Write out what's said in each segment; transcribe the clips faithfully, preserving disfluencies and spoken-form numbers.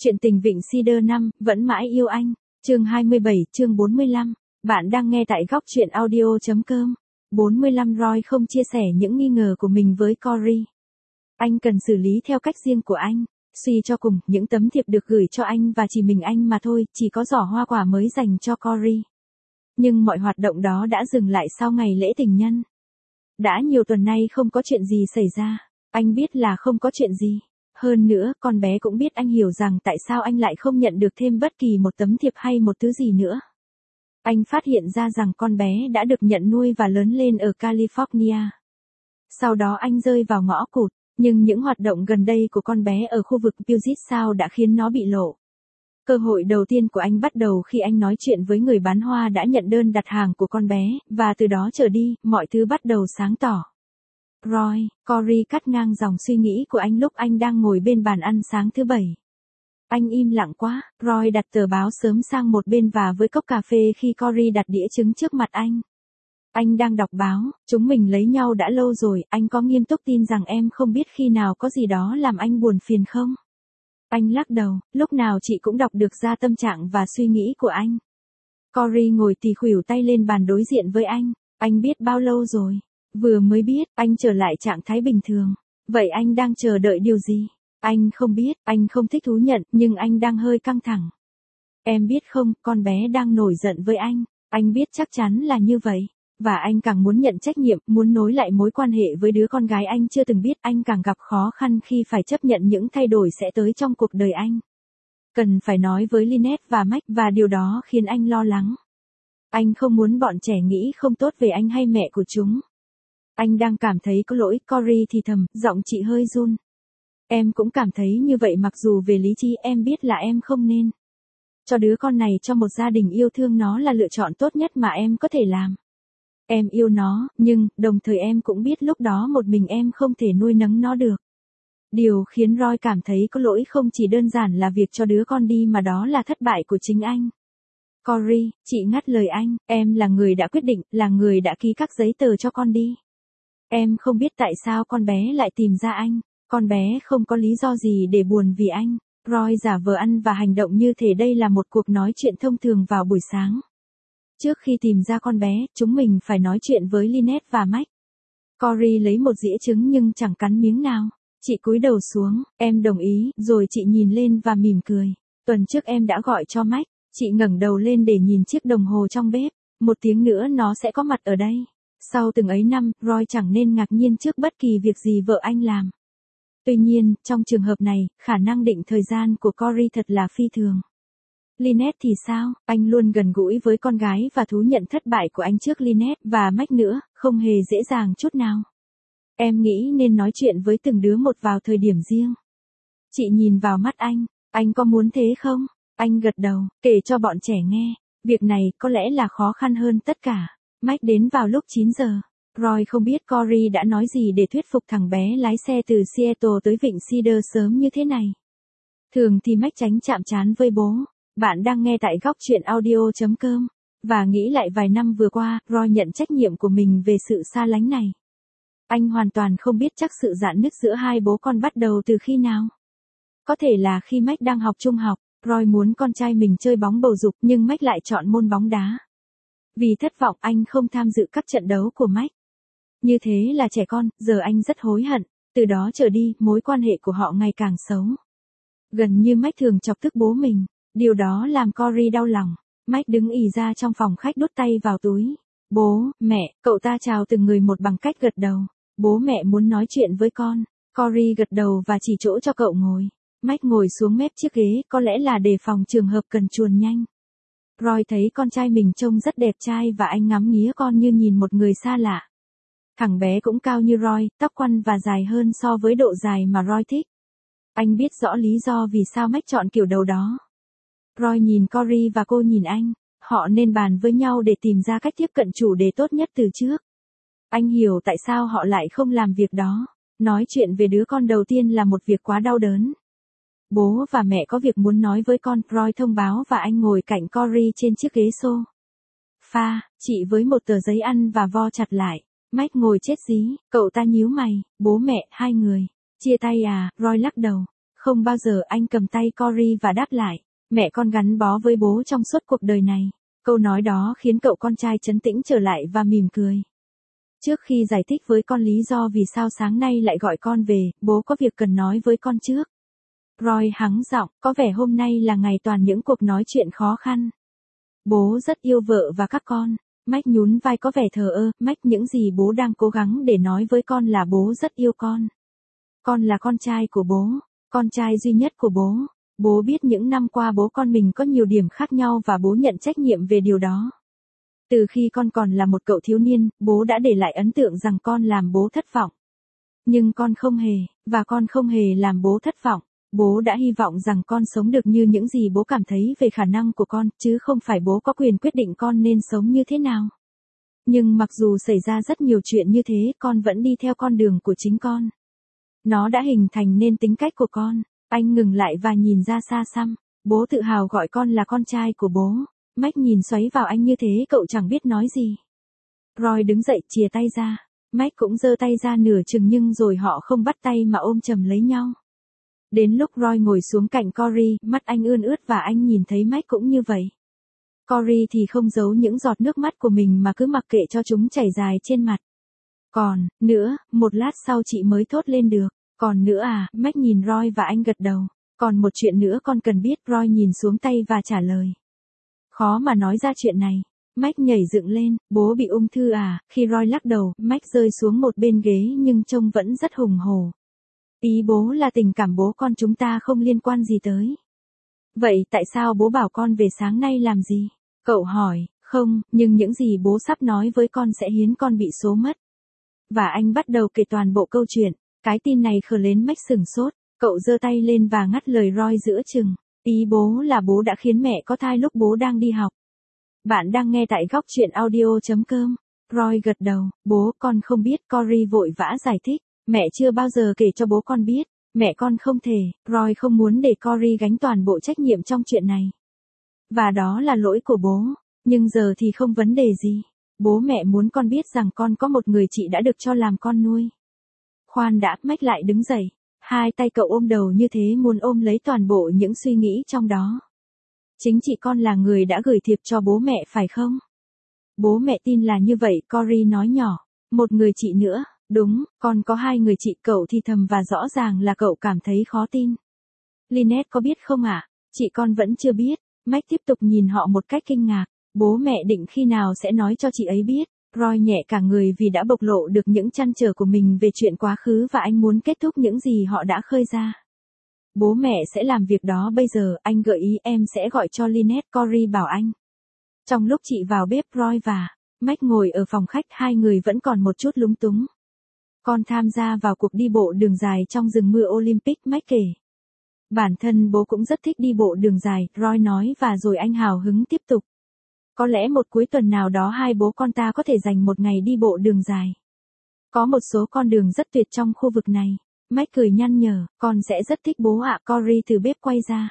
Chuyện tình Vịnh Cedar năm, vẫn mãi yêu anh. Chương hai mươi bảy, chương bốn mươi lăm. Bạn đang nghe tại góc truyện audio chấm com. bốn mươi lăm Roy không chia sẻ những nghi ngờ của mình với Corey. Anh cần xử lý theo cách riêng của anh. Suy cho cùng, những tấm thiệp được gửi cho anh và chỉ mình anh mà thôi, chỉ có giỏ hoa quả mới dành cho Corey. Nhưng mọi hoạt động đó đã dừng lại sau ngày lễ tình nhân. Đã nhiều tuần nay không có chuyện gì xảy ra. Anh biết là không có chuyện gì. Hơn nữa, con bé cũng biết anh hiểu rằng tại sao anh lại không nhận được thêm bất kỳ một tấm thiệp hay một thứ gì nữa. Anh phát hiện ra rằng con bé đã được nhận nuôi và lớn lên ở California. Sau đó anh rơi vào ngõ cụt, nhưng những hoạt động gần đây của con bé ở khu vực Puget Sound đã khiến nó bị lộ. Cơ hội đầu tiên của anh bắt đầu khi anh nói chuyện với người bán hoa đã nhận đơn đặt hàng của con bé, và từ đó trở đi, mọi thứ bắt đầu sáng tỏ. Roy, Corey cắt ngang dòng suy nghĩ của anh lúc anh đang ngồi bên bàn ăn sáng thứ bảy. Anh im lặng quá, Roy đặt tờ báo sớm sang một bên và với cốc cà phê khi Corey đặt đĩa trứng trước mặt anh. Anh đang đọc báo, chúng mình lấy nhau đã lâu rồi, anh có nghiêm túc tin rằng em không biết khi nào có gì đó làm anh buồn phiền không? Anh lắc đầu, lúc nào chị cũng đọc được ra tâm trạng và suy nghĩ của anh. Corey ngồi tì khuỷu tay lên bàn đối diện với anh, anh biết bao lâu rồi? Vừa mới biết, anh trở lại trạng thái bình thường. Vậy anh đang chờ đợi điều gì? Anh không biết, anh không thích thú nhận, nhưng anh đang hơi căng thẳng. Em biết không, con bé đang nổi giận với anh. Anh biết chắc chắn là như vậy. Và anh càng muốn nhận trách nhiệm, muốn nối lại mối quan hệ với đứa con gái anh chưa từng biết, anh càng gặp khó khăn khi phải chấp nhận những thay đổi sẽ tới trong cuộc đời anh. Cần phải nói với Lynette và Mike và điều đó khiến anh lo lắng. Anh không muốn bọn trẻ nghĩ không tốt về anh hay mẹ của chúng. Anh đang cảm thấy có lỗi, Corey thì thầm, giọng chị hơi run. Em cũng cảm thấy như vậy, mặc dù về lý trí em biết là em không nên cho đứa con này cho một gia đình yêu thương nó là lựa chọn tốt nhất mà em có thể làm. Em yêu nó, nhưng, đồng thời em cũng biết lúc đó một mình em không thể nuôi nấng nó được. Điều khiến Roy cảm thấy có lỗi không chỉ đơn giản là việc cho đứa con đi mà đó là thất bại của chính anh. Corey, chị ngắt lời anh, em là người đã quyết định, là người đã ký các giấy tờ cho con đi. Em không biết tại sao con bé lại tìm ra anh, con bé không có lý do gì để buồn vì anh. Roy giả vờ ăn và hành động như thể đây là một cuộc nói chuyện thông thường vào buổi sáng. Trước khi tìm ra con bé, chúng mình phải nói chuyện với Lynette và Mike. Corey lấy một dĩa trứng nhưng chẳng cắn miếng nào. Chị cúi đầu xuống, em đồng ý, rồi chị nhìn lên và mỉm cười. Tuần trước em đã gọi cho Mike, chị ngẩng đầu lên để nhìn chiếc đồng hồ trong bếp. Một tiếng nữa nó sẽ có mặt ở đây. Sau từng ấy năm, Roy chẳng nên ngạc nhiên trước bất kỳ việc gì vợ anh làm. Tuy nhiên, trong trường hợp này, khả năng định thời gian của Corey thật là phi thường. Lynette thì sao? Anh luôn gần gũi với con gái và thú nhận thất bại của anh trước Lynette và Mike nữa, không hề dễ dàng chút nào. Em nghĩ nên nói chuyện với từng đứa một vào thời điểm riêng. Chị nhìn vào mắt anh, anh có muốn thế không? Anh gật đầu, kể cho bọn trẻ nghe. Việc này có lẽ là khó khăn hơn tất cả. Mike đến vào lúc chín giờ. Roy không biết Corey đã nói gì để thuyết phục thằng bé lái xe từ Seattle tới Vịnh Cedar sớm như thế này. Thường thì Mike tránh chạm trán với bố. Bạn đang nghe tại góc truyện audio chấm com. Và nghĩ lại vài năm vừa qua, Roy nhận trách nhiệm của mình về sự xa lánh này. Anh hoàn toàn không biết chắc sự rạn nứt giữa hai bố con bắt đầu từ khi nào. Có thể là khi Mike đang học trung học, Roy muốn con trai mình chơi bóng bầu dục nhưng Mike lại chọn môn bóng đá. Vì thất vọng anh không tham dự các trận đấu của Mike. Như thế là trẻ con, giờ anh rất hối hận. Từ đó trở đi, mối quan hệ của họ ngày càng xấu. Gần như Mike thường chọc tức bố mình. Điều đó làm Corey đau lòng. Mike đứng ì ra trong phòng khách đút tay vào túi. Bố, mẹ, cậu ta chào từng người một bằng cách gật đầu. Bố mẹ muốn nói chuyện với con. Corey gật đầu và chỉ chỗ cho cậu ngồi. Mike ngồi xuống mép chiếc ghế, có lẽ là đề phòng trường hợp cần chuồn nhanh. Roy thấy con trai mình trông rất đẹp trai và anh ngắm nghía con như nhìn một người xa lạ. Thằng bé cũng cao như Roy, tóc quăn và dài hơn so với độ dài mà Roy thích. Anh biết rõ lý do vì sao Mike chọn kiểu đầu đó. Roy nhìn Corey và cô nhìn anh. Họ nên bàn với nhau để tìm ra cách tiếp cận chủ đề tốt nhất từ trước. Anh hiểu tại sao họ lại không làm việc đó. Nói chuyện về đứa con đầu tiên là một việc quá đau đớn. Bố và mẹ có việc muốn nói với con, Roy thông báo và anh ngồi cạnh Corey trên chiếc ghế xô. Pha, chị với một tờ giấy ăn và vo chặt lại. Mike ngồi chết dí, cậu ta nhíu mày, bố mẹ, hai người. Chia tay à, Roy lắc đầu. Không bao giờ, anh cầm tay Cory và đáp lại. Mẹ con gắn bó với bố trong suốt cuộc đời này. Câu nói đó khiến cậu con trai trấn tĩnh trở lại và mỉm cười. Trước khi giải thích với con lý do vì sao sáng nay lại gọi con về, bố có việc cần nói với con trước. Roy hắng giọng, có vẻ hôm nay là ngày toàn những cuộc nói chuyện khó khăn. Bố rất yêu vợ và các con. Mike nhún vai có vẻ thờ ơ. Mike, những gì bố đang cố gắng để nói với con là bố rất yêu con. Con là con trai của bố, con trai duy nhất của bố. Bố biết những năm qua bố con mình có nhiều điểm khác nhau và bố nhận trách nhiệm về điều đó. Từ khi con còn là một cậu thiếu niên, bố đã để lại ấn tượng rằng con làm bố thất vọng. Nhưng con không hề, và con không hề làm bố thất vọng. Bố đã hy vọng rằng con sống được như những gì bố cảm thấy về khả năng của con, chứ không phải bố có quyền quyết định con nên sống như thế nào. Nhưng mặc dù xảy ra rất nhiều chuyện như thế, con vẫn đi theo con đường của chính con. Nó đã hình thành nên tính cách của con. Anh ngừng lại và nhìn ra xa xăm. Bố tự hào gọi con là con trai của bố. Mike nhìn xoáy vào anh như thế cậu chẳng biết nói gì. Roy đứng dậy chìa tay ra. Mike cũng giơ tay ra nửa chừng nhưng rồi họ không bắt tay mà ôm chầm lấy nhau. Đến lúc Roy ngồi xuống cạnh Cory, mắt anh ươn ướt và anh nhìn thấy Mike cũng như vậy. Cory thì không giấu những giọt nước mắt của mình mà cứ mặc kệ cho chúng chảy dài trên mặt. Còn, nữa, một lát sau chị mới thốt lên được. Còn nữa à, Mike nhìn Roy và anh gật đầu. Còn một chuyện nữa con cần biết, Roy nhìn xuống tay và trả lời. Khó mà nói ra chuyện này. Mike nhảy dựng lên, bố bị ung thư à, khi Roy lắc đầu, Mike rơi xuống một bên ghế nhưng trông vẫn rất hùng hổ. Ý bố là tình cảm bố con chúng ta không liên quan gì tới. Vậy tại sao bố bảo con về sáng nay làm gì? Cậu hỏi, không, nhưng những gì bố sắp nói với con sẽ khiến con bị số mất. Và anh bắt đầu kể toàn bộ câu chuyện. Cái tin này khờ đến Mike sửng sốt. Cậu giơ tay lên và ngắt lời Roy giữa chừng. Ý bố là bố đã khiến mẹ có thai lúc bố đang đi học. Bạn đang nghe tại góc truyện audio chấm com. Roy gật đầu. Bố con không biết, Cory vội vã giải thích. Mẹ chưa bao giờ kể cho bố con biết. Mẹ con không thể. Roy không muốn để Cory gánh toàn bộ trách nhiệm trong chuyện này. Và đó là lỗi của bố. Nhưng giờ thì không vấn đề gì. Bố mẹ muốn con biết rằng con có một người chị đã được cho làm con nuôi. Khoan đã, Mike lại đứng dậy. Hai tay cậu ôm đầu như thế muốn ôm lấy toàn bộ những suy nghĩ trong đó. Chính chị con là người đã gửi thiệp cho bố mẹ phải không? Bố mẹ tin là như vậy, Cory nói nhỏ. Một người chị nữa, đúng, con có hai người chị, cậu thì thầm và rõ ràng là cậu cảm thấy khó tin. Lynette có biết không ạ? À? Chị con vẫn chưa biết. Mike tiếp tục nhìn họ một cách kinh ngạc. Bố mẹ định khi nào sẽ nói cho chị ấy biết? Roy nhẹ cả người vì đã bộc lộ được những trăn trở của mình về chuyện quá khứ và anh muốn kết thúc những gì họ đã khơi ra. Bố mẹ sẽ làm việc đó bây giờ, anh gợi ý em sẽ gọi cho Lynette, Cory bảo anh. Trong lúc chị vào bếp, Roy và Mike ngồi ở phòng khách, hai người vẫn còn một chút lúng túng. Con tham gia vào cuộc đi bộ đường dài trong rừng mưa Olympic, Mike kể. Bản thân bố cũng rất thích đi bộ đường dài, Roy nói và rồi anh hào hứng tiếp tục. Có lẽ một cuối tuần nào đó hai bố con ta có thể dành một ngày đi bộ đường dài. Có một số con đường rất tuyệt trong khu vực này. Mike cười nhăn nhở, con sẽ rất thích bố ạ. Cory từ bếp quay ra.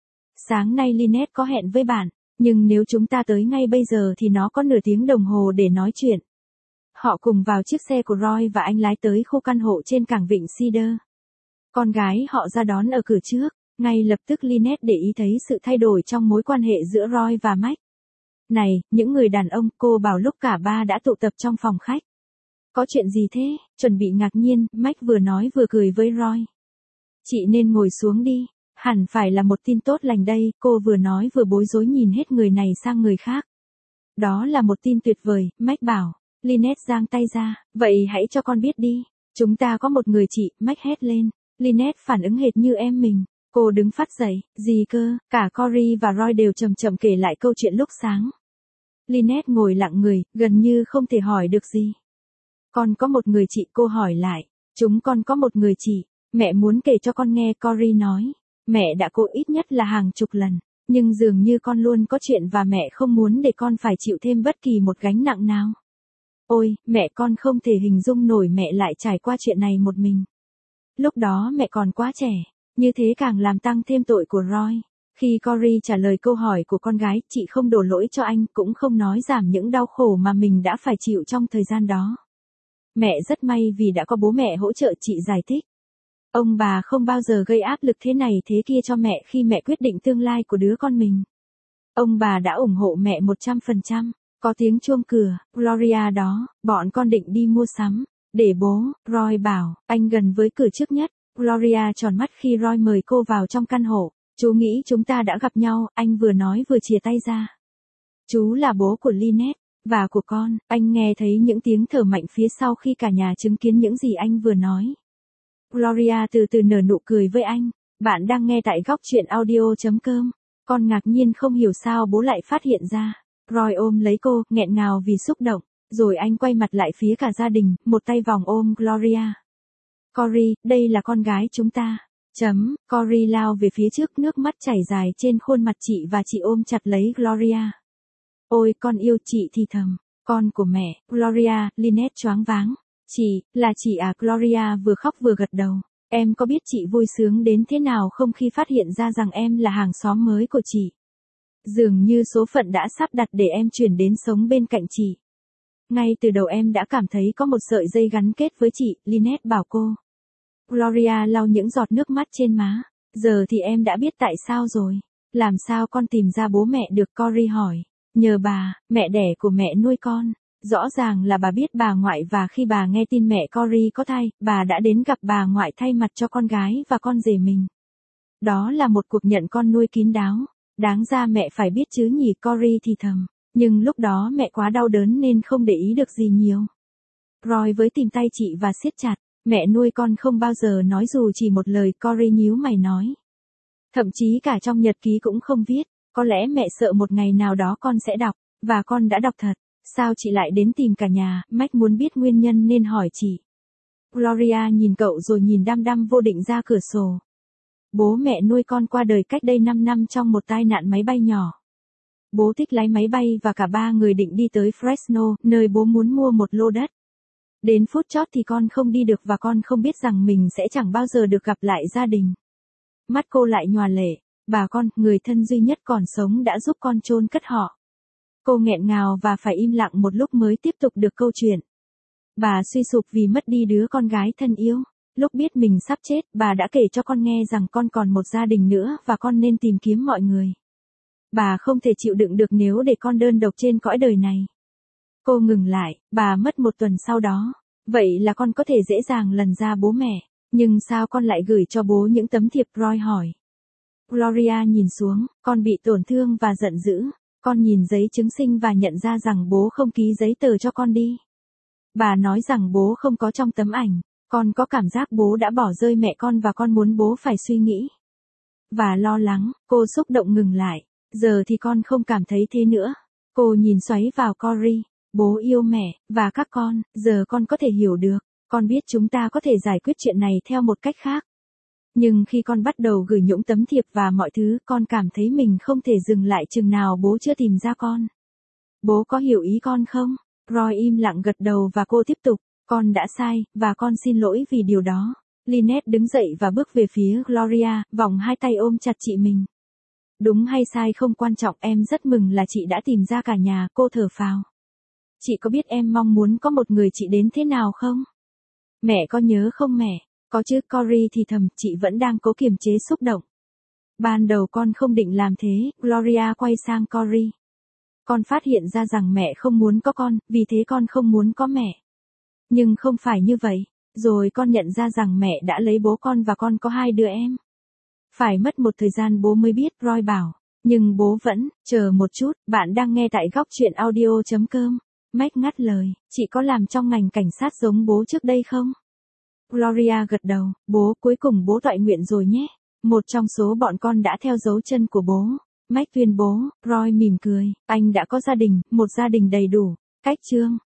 Sáng nay Lynette có hẹn với bạn, nhưng nếu chúng ta tới ngay bây giờ thì nó có nửa tiếng đồng hồ để nói chuyện. Họ cùng vào chiếc xe của Roy và anh lái tới khu căn hộ trên cảng vịnh Cedar. Con gái họ ra đón ở cửa trước. Ngay lập tức Lynette để ý thấy sự thay đổi trong mối quan hệ giữa Roy và Mike. Này, những người đàn ông, cô bảo lúc cả ba đã tụ tập trong phòng khách. Có chuyện gì thế? Chuẩn bị ngạc nhiên, Mike vừa nói vừa cười với Roy. Chị nên ngồi xuống đi, hẳn phải là một tin tốt lành đây, cô vừa nói vừa bối rối nhìn hết người này sang người khác. Đó là một tin tuyệt vời, Mike bảo. Lynette giang tay ra, vậy hãy cho con biết đi. Chúng ta có một người chị, Mike hét lên. Lynette phản ứng hệt như em mình. Cô đứng phát dậy, gì cơ, cả Cory và Roy đều chậm chậm kể lại câu chuyện lúc sáng. Lynette ngồi lặng người, gần như không thể hỏi được gì. Con có một người chị, cô hỏi lại. Chúng con có một người chị, mẹ muốn kể cho con nghe, Cory nói. Mẹ đã cố ít nhất là hàng chục lần, nhưng dường như con luôn có chuyện và mẹ không muốn để con phải chịu thêm bất kỳ một gánh nặng nào. Ôi, mẹ con không thể hình dung nổi mẹ lại trải qua chuyện này một mình. Lúc đó mẹ còn quá trẻ, như thế càng làm tăng thêm tội của Roy. Khi Cory trả lời câu hỏi của con gái, chị không đổ lỗi cho anh, cũng không nói giảm những đau khổ mà mình đã phải chịu trong thời gian đó. Mẹ rất may vì đã có bố mẹ hỗ trợ, chị giải thích. Ông bà không bao giờ gây áp lực thế này thế kia cho mẹ khi mẹ quyết định tương lai của đứa con mình. Ông bà đã ủng hộ mẹ một trăm phần trăm. Có tiếng chuông cửa, Gloria đó, bọn con định đi mua sắm. Để bố, Roy bảo, anh gần với cửa trước nhất. Gloria tròn mắt khi Roy mời cô vào trong căn hộ. Chú nghĩ chúng ta đã gặp nhau, anh vừa nói vừa chìa tay ra. Chú là bố của Lynette, và của con. Anh nghe thấy những tiếng thở mạnh phía sau khi cả nhà chứng kiến những gì anh vừa nói. Gloria từ từ nở nụ cười với anh. Bạn đang nghe tại góc truyện audio chấm com. Con ngạc nhiên không hiểu sao bố lại phát hiện ra. Roy ôm lấy cô, nghẹn ngào vì xúc động. Rồi anh quay mặt lại phía cả gia đình, một tay vòng ôm Gloria. Cory, đây là con gái chúng ta. Chấm, Cory lao về phía trước, nước mắt chảy dài trên khuôn mặt chị và chị ôm chặt lấy Gloria. Ôi, con yêu chị thì thầm. Con của mẹ, Gloria, Lynette choáng váng. Chị, là chị à? Gloria vừa khóc vừa gật đầu. Em có biết chị vui sướng đến thế nào không khi phát hiện ra rằng em là hàng xóm mới của chị? Dường như số phận đã sắp đặt để em chuyển đến sống bên cạnh chị. Ngay từ đầu em đã cảm thấy có một sợi dây gắn kết với chị, Lynette bảo cô. Gloria lau những giọt nước mắt trên má. Giờ thì em đã biết tại sao rồi. Làm sao con tìm ra bố mẹ được? Cory hỏi. Nhờ bà, mẹ đẻ của mẹ nuôi con. Rõ ràng là bà biết bà ngoại và khi bà nghe tin mẹ Cory có thai, bà đã đến gặp bà ngoại thay mặt cho con gái và con rể mình. Đó là một cuộc nhận con nuôi kín đáo. Đáng ra mẹ phải biết chứ nhỉ, Cory thì thầm. Nhưng lúc đó mẹ quá đau đớn nên không để ý được gì nhiều. Roy với tìm tay chị và siết chặt. Mẹ nuôi con không bao giờ nói dù chỉ một lời, Cory nhíu mày nói. Thậm chí cả trong nhật ký cũng không viết. Có lẽ mẹ sợ một ngày nào đó con sẽ đọc. Và con đã đọc thật. Sao chị lại đến tìm cả nhà? Mike muốn biết nguyên nhân nên hỏi chị. Gloria nhìn cậu rồi nhìn đăm đăm vô định ra cửa sổ. Bố mẹ nuôi con qua đời cách đây năm năm trong một tai nạn máy bay nhỏ. Bố thích lái máy bay và cả ba người định đi tới Fresno, nơi bố muốn mua một lô đất. Đến phút chót thì con không đi được và con không biết rằng mình sẽ chẳng bao giờ được gặp lại gia đình. Mắt cô lại nhòa lệ. Bà con, người thân duy nhất còn sống đã giúp con chôn cất họ. Cô nghẹn ngào và phải im lặng một lúc mới tiếp tục được câu chuyện. Bà suy sụp vì mất đi đứa con gái thân yêu. Lúc biết mình sắp chết, bà đã kể cho con nghe rằng con còn một gia đình nữa và con nên tìm kiếm mọi người. Bà không thể chịu đựng được nếu để con đơn độc trên cõi đời này. Cô ngừng lại, bà mất một tuần sau đó. Vậy là con có thể dễ dàng lần ra bố mẹ. Nhưng sao con lại gửi cho bố những tấm thiệp? Roy hỏi. Gloria nhìn xuống, con bị tổn thương và giận dữ. Con nhìn giấy chứng sinh và nhận ra rằng bố không ký giấy tờ cho con đi. Bà nói rằng bố không có trong tấm ảnh. Con có cảm giác bố đã bỏ rơi mẹ con và con muốn bố phải suy nghĩ. Và lo lắng, cô xúc động ngừng lại. Giờ thì con không cảm thấy thế nữa. Cô nhìn xoáy vào Cory. Bố yêu mẹ, và các con, giờ con có thể hiểu được. Con biết chúng ta có thể giải quyết chuyện này theo một cách khác. Nhưng khi con bắt đầu gửi những tấm thiệp và mọi thứ, con cảm thấy mình không thể dừng lại chừng nào bố chưa tìm ra con. Bố có hiểu ý con không? Roy im lặng gật đầu và cô tiếp tục. Con đã sai, và con xin lỗi vì điều đó. Lynette đứng dậy và bước về phía Gloria, vòng hai tay ôm chặt chị mình. Đúng hay sai không quan trọng, em rất mừng là chị đã tìm ra cả nhà, cô thở phào. Chị có biết em mong muốn có một người chị đến thế nào không? Mẹ có nhớ không mẹ? Có chứ, Cory thì thầm, chị vẫn đang cố kiềm chế xúc động. Ban đầu con không định làm thế, Gloria quay sang Cory. Con phát hiện ra rằng mẹ không muốn có con, vì thế con không muốn có mẹ. Nhưng không phải như vậy, rồi con nhận ra rằng mẹ đã lấy bố con và con có hai đứa em. Phải mất một thời gian bố mới biết, Roy bảo. Nhưng bố vẫn, chờ một chút, bạn đang nghe tại góc truyện audio chấm com. Mike ngắt lời, chị có làm trong ngành cảnh sát giống bố trước đây không? Gloria gật đầu, bố, cuối cùng bố toại nguyện rồi nhé. Một trong số bọn con đã theo dấu chân của bố. Mike tuyên bố. Roy mỉm cười, anh đã có gia đình, một gia đình đầy đủ. Cách chương